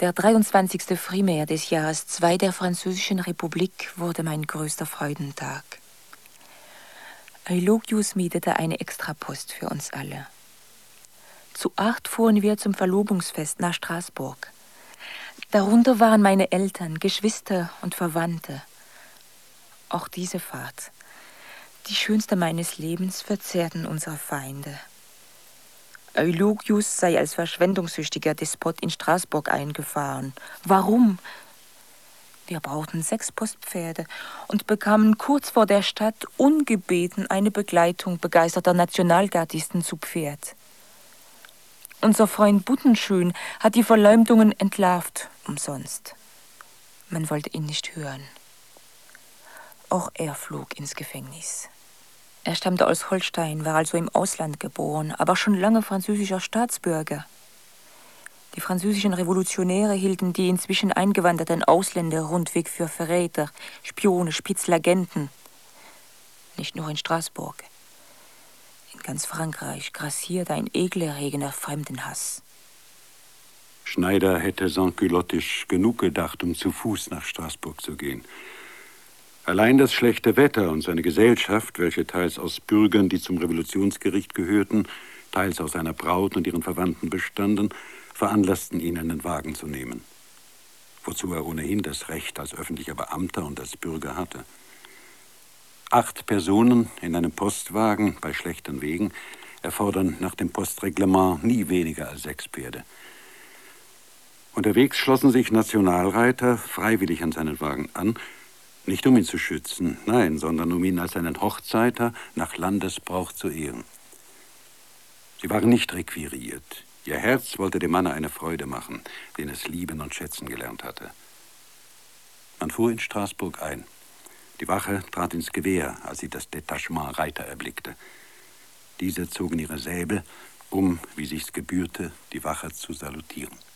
Der 23. Frühjahr des Jahres 2 der Französischen Republik wurde mein größter Freudentag. Eulogius mietete eine Extrapost für uns alle. Zu 8 fuhren wir zum Verlobungsfest nach Straßburg. Darunter waren meine Eltern, Geschwister und Verwandte. Auch diese Fahrt, die schönste meines Lebens, verzehrten unsere Feinde. Eulogius sei als verschwendungssüchtiger Despot in Straßburg eingefahren. Warum? Wir brauchten 6 Postpferde und bekamen kurz vor der Stadt ungebeten eine Begleitung begeisterter Nationalgardisten zu Pferd. Unser Freund Buttenschön hat die Verleumdungen entlarvt, umsonst. Man wollte ihn nicht hören. Auch er flog ins Gefängnis. Er stammte aus Holstein, war also im Ausland geboren, aber schon lange französischer Staatsbürger. Die französischen Revolutionäre hielten die inzwischen eingewanderten Ausländer rundweg für Verräter, Spione, Spitzelagenten. Nicht nur in Straßburg. In ganz Frankreich grassierte ein ekelerregender Fremdenhass. Schneider hätte sansculottisch genug gedacht, um zu Fuß nach Straßburg zu gehen. Allein das schlechte Wetter und seine Gesellschaft, welche teils aus Bürgern, die zum Revolutionsgericht gehörten, teils aus seiner Braut und ihren Verwandten bestanden, veranlassten ihn, einen Wagen zu nehmen. Wozu er ohnehin das Recht als öffentlicher Beamter und als Bürger hatte. 8 Personen in einem Postwagen bei schlechten Wegen erfordern nach dem Postreglement nie weniger als 6 Pferde. Unterwegs schlossen sich Nationalreiter freiwillig an seinen Wagen an, nicht um ihn zu schützen, nein, sondern um ihn als einen Hochzeiter nach Landesbrauch zu ehren. Sie waren nicht requiriert. Ihr Herz wollte dem Manne eine Freude machen, den es lieben und schätzen gelernt hatte. Man fuhr in Straßburg ein. Die Wache trat ins Gewehr, als sie das Detachement Reiter erblickte. Diese zogen ihre Säbel, um, wie sich's gebührte, die Wache zu salutieren.